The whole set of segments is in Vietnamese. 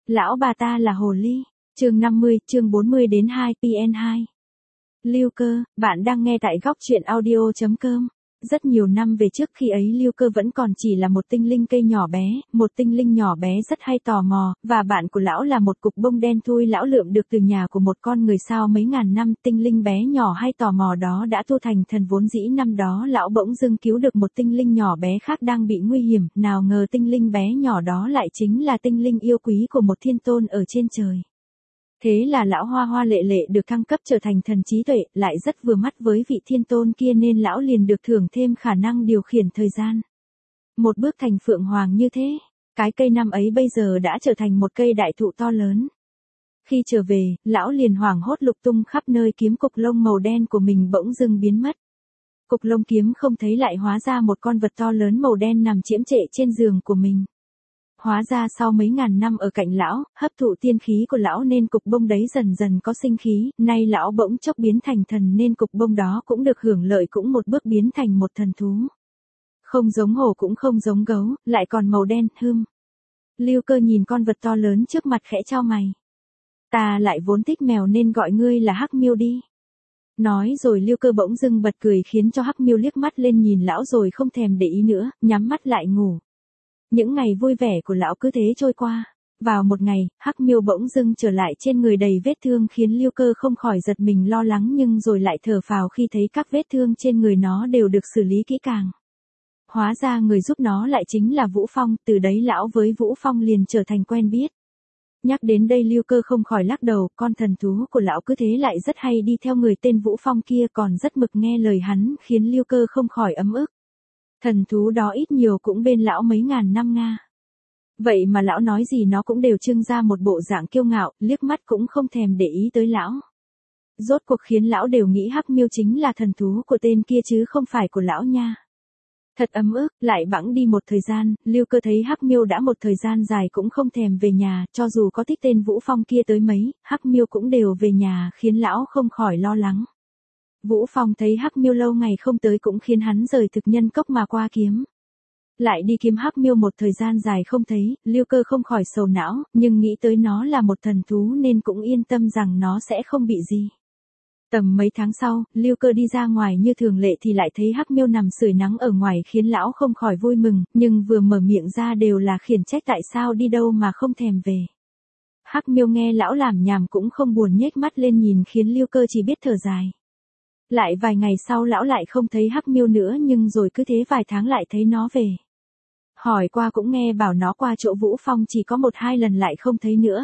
Lão bà ta là hồ ly. Chương 50, chương 40 đến 2 PN2. Lưu Cơ, bạn đang nghe tại góc truyện audio.com. Rất nhiều năm về trước khi ấy Lưu Cơ vẫn còn chỉ là một tinh linh cây nhỏ bé, một tinh linh nhỏ bé rất hay tò mò, và bạn của lão là một cục bông đen thui lão lượm được từ nhà của một con người sao mấy ngàn năm. Tinh linh bé nhỏ hay tò mò đó đã tu thành thần vốn dĩ năm đó lão bỗng dưng cứu được một tinh linh nhỏ bé khác đang bị nguy hiểm, nào ngờ tinh linh bé nhỏ đó lại chính là tinh linh yêu quý của một thiên tôn ở trên trời. Thế là lão hoa hoa lệ lệ được thăng cấp trở thành thần trí tuệ, lại rất vừa mắt với vị thiên tôn kia nên lão liền được thưởng thêm khả năng điều khiển thời gian. Một bước thành phượng hoàng như thế, cái cây năm ấy bây giờ đã trở thành một cây đại thụ to lớn. Khi trở về, lão liền hoảng hốt lục tung khắp nơi kiếm cục lông màu đen của mình bỗng dưng biến mất. Cục lông kiếm không thấy lại hóa ra một con vật to lớn màu đen nằm chiếm trệ trên giường của mình. Hóa ra sau mấy ngàn năm ở cạnh lão, hấp thụ tiên khí của lão nên cục bông đấy dần dần có sinh khí, nay lão bỗng chốc biến thành thần nên cục bông đó cũng được hưởng lợi cũng một bước biến thành một thần thú. Không giống hổ cũng không giống gấu, lại còn màu đen, Lưu Cơ nhìn con vật to lớn trước mặt khẽ chau mày. Ta lại vốn thích mèo nên gọi ngươi là Hắc Miêu đi. Nói rồi Lưu Cơ bỗng dưng bật cười khiến cho Hắc Miêu liếc mắt lên nhìn lão rồi không thèm để ý nữa, nhắm mắt lại ngủ. Những ngày vui vẻ của lão cứ thế trôi qua. Vào một ngày, Hắc Miêu bỗng dưng trở lại trên người đầy vết thương khiến Lưu Cơ không khỏi giật mình lo lắng nhưng rồi lại thở phào khi thấy các vết thương trên người nó đều được xử lý kỹ càng. Hóa ra người giúp nó lại chính là Vũ Phong, từ đấy lão với Vũ Phong liền trở thành quen biết. Nhắc đến đây Lưu Cơ không khỏi lắc đầu, con thần thú của lão cứ thế lại rất hay đi theo người tên Vũ Phong kia còn rất mực nghe lời hắn khiến Lưu Cơ không khỏi ấm ức. Thần thú đó ít nhiều cũng bên lão mấy ngàn năm nga. Vậy mà lão nói gì nó cũng đều trưng ra một bộ dạng kiêu ngạo, liếc mắt cũng không thèm để ý tới lão. Rốt cuộc khiến lão đều nghĩ Hắc Miêu chính là thần thú của tên kia chứ không phải của lão nha. Thật ấm ức, lại bẵng đi một thời gian, Lưu Cơ thấy Hắc Miêu đã một thời gian dài cũng không thèm về nhà, cho dù có thích tên Vũ Phong kia tới mấy, Hắc Miêu cũng đều về nhà khiến lão không khỏi lo lắng. Vũ Phong thấy Hắc Miêu lâu ngày không tới cũng khiến hắn rời thực nhân cốc mà qua kiếm. Lại đi kiếm Hắc Miêu một thời gian dài không thấy, Lưu Cơ không khỏi sầu não, nhưng nghĩ tới nó là một thần thú nên cũng yên tâm rằng nó sẽ không bị gì. Tầm mấy tháng sau, Lưu Cơ đi ra ngoài như thường lệ thì lại thấy Hắc Miêu nằm sưởi nắng ở ngoài khiến lão không khỏi vui mừng, nhưng vừa mở miệng ra đều là khiển trách tại sao đi đâu mà không thèm về. Hắc Miêu nghe lão làm nhảm cũng không buồn nhếch mắt lên nhìn khiến Lưu Cơ chỉ biết thở dài. Lại vài ngày sau lão lại không thấy Hắc Miêu nữa nhưng rồi cứ thế vài tháng lại thấy nó về. Hỏi qua cũng nghe bảo nó qua chỗ Vũ Phong chỉ có 1-2 lần lại không thấy nữa.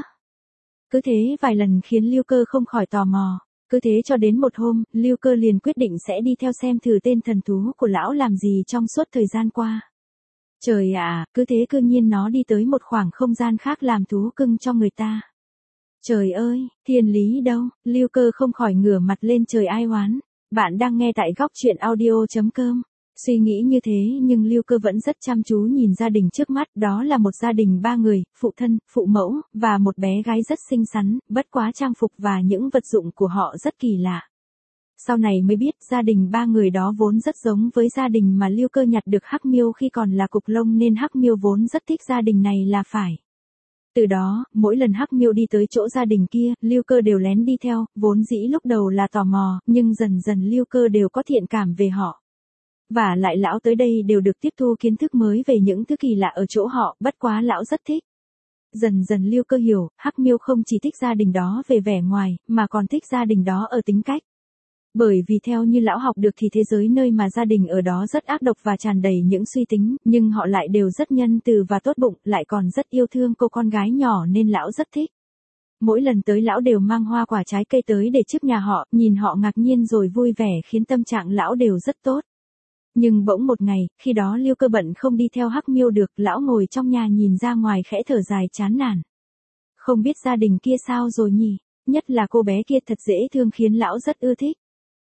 Cứ thế vài lần khiến Lưu Cơ không khỏi tò mò. Cứ thế cho đến một hôm, Lưu Cơ liền quyết định sẽ đi theo xem thử tên thần thú của lão làm gì trong suốt thời gian qua. Trời ạ, cứ thế cư nhiên nó đi tới một khoảng không gian khác làm thú cưng cho người ta. Trời ơi, thiên lý đâu, Lưu Cơ không khỏi ngửa mặt lên trời ai oán. Bạn đang nghe tại góc truyện audio.com. Suy nghĩ như thế nhưng Lưu Cơ vẫn rất chăm chú nhìn gia đình trước mắt, đó là một gia đình 3 người, phụ thân, phụ mẫu, và một bé gái rất xinh xắn, bất quá trang phục và những vật dụng của họ rất kỳ lạ. Sau này mới biết gia đình 3 người đó vốn rất giống với gia đình mà Lưu Cơ nhặt được Hắc Miêu khi còn là cục lông nên Hắc Miêu vốn rất thích gia đình này là phải. Từ đó, mỗi lần Hắc Miêu đi tới chỗ gia đình kia, Lưu Cơ đều lén đi theo, vốn dĩ lúc đầu là tò mò, nhưng dần dần Lưu Cơ đều có thiện cảm về họ. Và lại lão tới đây đều được tiếp thu kiến thức mới về những thứ kỳ lạ ở chỗ họ, bất quá lão rất thích. Dần dần Lưu Cơ hiểu, Hắc Miêu không chỉ thích gia đình đó về vẻ ngoài, mà còn thích gia đình đó ở tính cách. Bởi vì theo như lão học được thì thế giới nơi mà gia đình ở đó rất ác độc và tràn đầy những suy tính, nhưng họ lại đều rất nhân từ và tốt bụng, lại còn rất yêu thương cô con gái nhỏ nên lão rất thích. Mỗi lần tới lão đều mang hoa quả trái cây tới để trước nhà họ, nhìn họ ngạc nhiên rồi vui vẻ khiến tâm trạng lão đều rất tốt. Nhưng bỗng một ngày, khi đó Lưu Cơ bận không đi theo Hắc Miêu được, lão ngồi trong nhà nhìn ra ngoài khẽ thở dài chán nản. Không biết gia đình kia sao rồi nhỉ, nhất là cô bé kia thật dễ thương khiến lão rất ưa thích.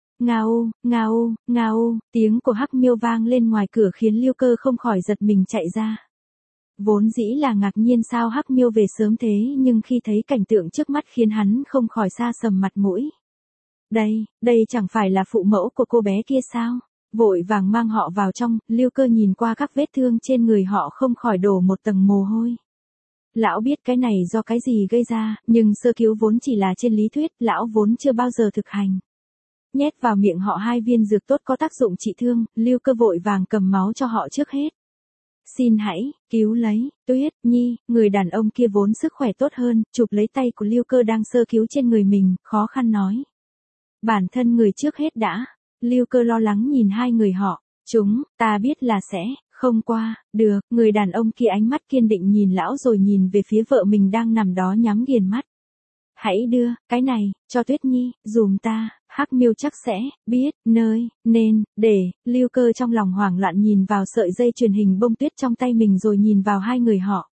Ngao, ngao, ngao, tiếng của Hắc Miêu vang lên ngoài cửa khiến Lưu Cơ không khỏi giật mình chạy ra. Vốn dĩ là ngạc nhiên sao Hắc Miêu về sớm thế nhưng khi thấy cảnh tượng trước mắt khiến hắn không khỏi sa sầm mặt mũi. Đây chẳng phải là phụ mẫu của cô bé kia sao? Vội vàng mang họ vào trong, Lưu Cơ nhìn qua các vết thương trên người họ không khỏi đổ một tầng mồ hôi. lão biết cái này do cái gì gây ra, nhưng sơ cứu vốn chỉ là trên lý thuyết, lão vốn chưa bao giờ thực hành. Nhét vào miệng họ 2 viên dược tốt có tác dụng trị thương, Lưu Cơ vội vàng cầm máu cho họ trước hết. Xin hãy, cứu lấy, Tuyết Nhi, người đàn ông kia vốn sức khỏe tốt hơn, chụp lấy tay của Lưu Cơ đang sơ cứu trên người mình, khó khăn nói. Bản thân người trước hết đã. Lưu Cơ lo lắng nhìn 2 người họ, ta biết là sẽ, không qua, được, người đàn ông kia ánh mắt kiên định nhìn lão rồi nhìn về phía vợ mình đang nằm đó nhắm nghiền mắt. Hãy đưa, cái này, cho Tuyết Nhi, dùm ta. Hắc Miêu chắc sẽ biết nơi nên để. Lưu Cơ trong lòng hoảng loạn nhìn vào sợi dây truyền hình bông tuyết trong tay mình rồi nhìn vào 2 người họ.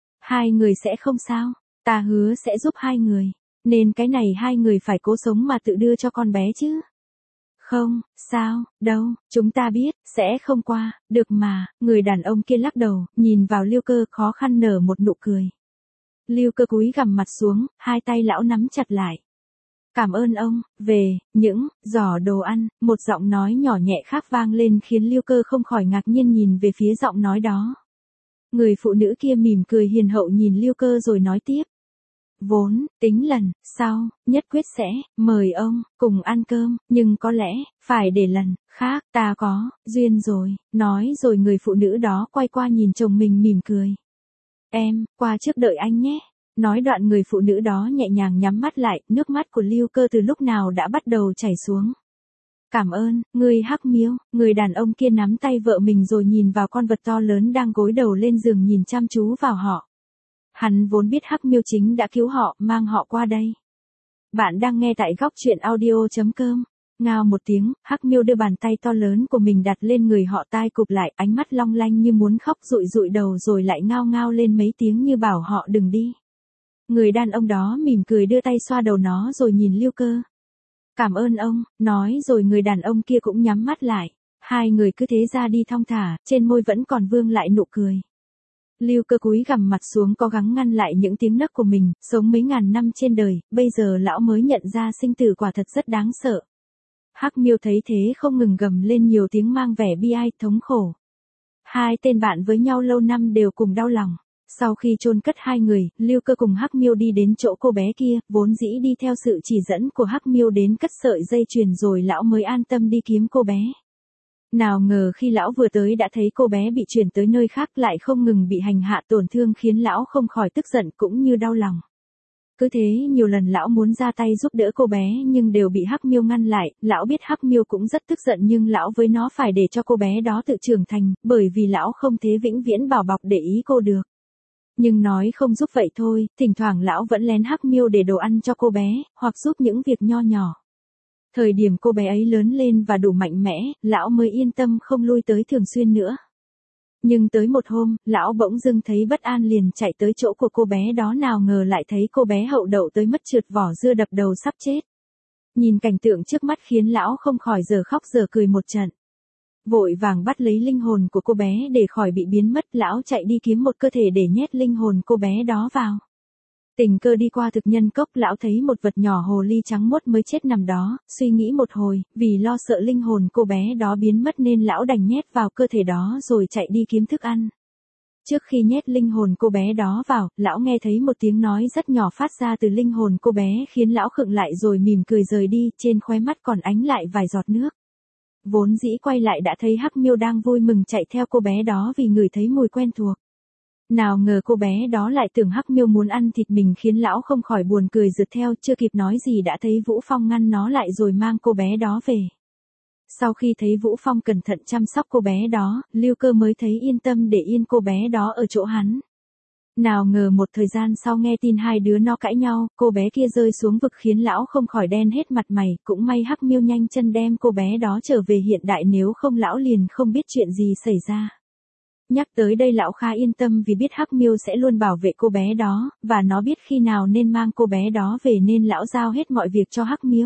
2 người sẽ không sao, ta hứa sẽ giúp 2 người, nên cái này 2 người phải cố sống mà tự đưa cho con bé chứ. Không, sao, đâu, chúng ta biết, sẽ không qua, được mà. Người đàn ông kia lắc đầu, nhìn vào Lưu Cơ khó khăn nở một nụ cười. Lưu Cơ cúi gằm mặt xuống, 2 tay lão nắm chặt lại. Cảm ơn ông, về, những, giỏ đồ ăn, một giọng nói nhỏ nhẹ khác vang lên khiến Lưu Cơ không khỏi ngạc nhiên nhìn về phía giọng nói đó. Người phụ nữ kia mỉm cười hiền hậu nhìn Lưu Cơ rồi nói tiếp. Vốn, tính lần sau, nhất quyết sẽ, mời ông, cùng ăn cơm, nhưng có lẽ, phải để lần khác, ta có, duyên rồi, nói rồi người phụ nữ đó quay qua nhìn chồng mình mỉm cười. Em, qua trước đợi anh nhé. Nói đoạn người phụ nữ đó nhẹ nhàng nhắm mắt lại, nước mắt của Lưu Cơ từ lúc nào đã bắt đầu chảy xuống. Cảm ơn, người Hắc Miêu, người đàn ông kia nắm tay vợ mình rồi nhìn vào con vật to lớn đang gối đầu lên giường nhìn chăm chú vào họ. Hắn vốn biết Hắc Miêu chính đã cứu họ, mang họ qua đây. Bạn đang nghe tại góc truyện audio.com. Ngao một tiếng, Hắc Miêu đưa bàn tay to lớn của mình đặt lên người họ tai cụp lại, ánh mắt long lanh như muốn khóc rụi rụi đầu rồi lại ngao ngao lên mấy tiếng như bảo họ đừng đi. Người đàn ông đó mỉm cười đưa tay xoa đầu nó rồi nhìn Lưu Cơ. Cảm ơn ông, nói rồi người đàn ông kia cũng nhắm mắt lại. 2 người cứ thế ra đi thong thả, trên môi vẫn còn vương lại nụ cười. Lưu Cơ cúi gằm mặt xuống cố gắng ngăn lại những tiếng nấc của mình, sống mấy ngàn năm trên đời, bây giờ lão mới nhận ra sinh tử quả thật rất đáng sợ. Hắc Miêu thấy thế không ngừng gầm lên nhiều tiếng mang vẻ bi ai, thống khổ. 2 tên bạn với nhau lâu năm đều cùng đau lòng. Sau khi chôn cất 2 người, Lưu Cơ cùng Hắc Miêu đi đến chỗ cô bé kia, vốn dĩ đi theo sự chỉ dẫn của Hắc Miêu đến cất sợi dây chuyền rồi lão mới an tâm đi kiếm cô bé. Nào ngờ khi lão vừa tới đã thấy cô bé bị chuyển tới nơi khác lại không ngừng bị hành hạ tổn thương khiến lão không khỏi tức giận cũng như đau lòng. Cứ thế nhiều lần lão muốn ra tay giúp đỡ cô bé nhưng đều bị Hắc Miêu ngăn lại, lão biết Hắc Miêu cũng rất tức giận nhưng lão với nó phải để cho cô bé đó tự trưởng thành, bởi vì lão không thể vĩnh viễn bảo bọc để ý cô được. Nhưng nói không giúp vậy thôi, thỉnh thoảng lão vẫn lén Hắc Miêu để đồ ăn cho cô bé, hoặc giúp những việc nho nhỏ. Thời điểm cô bé ấy lớn lên và đủ mạnh mẽ, lão mới yên tâm không lui tới thường xuyên nữa. Nhưng tới một hôm, lão bỗng dưng thấy bất an liền chạy tới chỗ của cô bé đó, nào ngờ lại thấy cô bé hậu đậu tới mất trượt vỏ dưa đập đầu sắp chết. Nhìn cảnh tượng trước mắt khiến lão không khỏi giờ khóc giờ cười một trận. Vội vàng bắt lấy linh hồn của cô bé để khỏi bị biến mất, lão chạy đi kiếm một cơ thể để nhét linh hồn cô bé đó vào. Tình cờ đi qua thực nhân cốc, lão thấy một vật nhỏ hồ ly trắng muốt mới chết nằm đó, suy nghĩ một hồi, vì lo sợ linh hồn cô bé đó biến mất nên lão đành nhét vào cơ thể đó rồi chạy đi kiếm thức ăn. Trước khi nhét linh hồn cô bé đó vào, lão nghe thấy một tiếng nói rất nhỏ phát ra từ linh hồn cô bé khiến lão khựng lại rồi mỉm cười rời đi, trên khóe mắt còn ánh lại vài giọt nước. Vốn dĩ quay lại đã thấy Hắc Miêu đang vui mừng chạy theo cô bé đó vì ngửi thấy mùi quen thuộc. Nào ngờ cô bé đó lại tưởng Hắc Miêu muốn ăn thịt mình khiến lão không khỏi buồn cười rượt theo, chưa kịp nói gì đã thấy Vũ Phong ngăn nó lại rồi mang cô bé đó về. Sau khi thấy Vũ Phong cẩn thận chăm sóc cô bé đó, Lưu Cơ mới thấy yên tâm để yên cô bé đó ở chỗ hắn. Nào ngờ một thời gian sau nghe tin 2 đứa nó cãi nhau, cô bé kia rơi xuống vực khiến lão không khỏi đen hết mặt mày, cũng may Hắc Miêu nhanh chân đem cô bé đó trở về hiện đại, nếu không lão liền không biết chuyện gì xảy ra. Nhắc tới đây lão khá yên tâm vì biết Hắc Miêu sẽ luôn bảo vệ cô bé đó, và nó biết khi nào nên mang cô bé đó về nên lão giao hết mọi việc cho Hắc Miêu.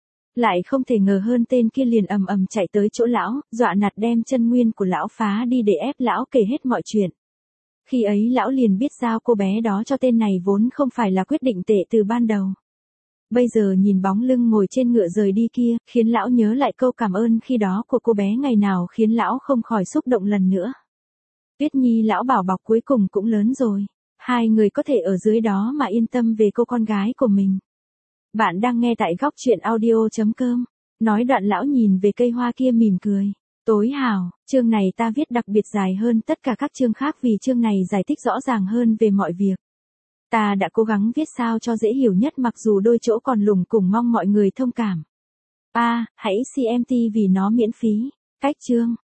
Lại không thể ngờ hơn tên kia liền ầm ầm chạy tới chỗ lão, dọa nạt đem chân nguyên của lão phá đi để ép lão kể hết mọi chuyện. Khi ấy lão liền biết giao cô bé đó cho tên này vốn không phải là quyết định tệ từ ban đầu. Bây giờ nhìn bóng lưng ngồi trên ngựa rời đi kia, khiến lão nhớ lại câu cảm ơn khi đó của cô bé ngày nào khiến lão không khỏi xúc động lần nữa. Tuyết Nhi lão bảo bọc cuối cùng cũng lớn rồi. Hai người có thể ở dưới đó mà yên tâm về cô con gái của mình. Bạn đang nghe tại góc chuyện audio.com. Nói đoạn lão nhìn về cây hoa kia mỉm cười. Tối hảo, chương này ta viết đặc biệt dài hơn tất cả các chương khác vì chương này giải thích rõ ràng hơn về mọi việc. Ta đã cố gắng viết sao cho dễ hiểu nhất mặc dù đôi chỗ còn lủng củng, mong mọi người thông cảm. Hãy CMT vì nó miễn phí. Cách chương.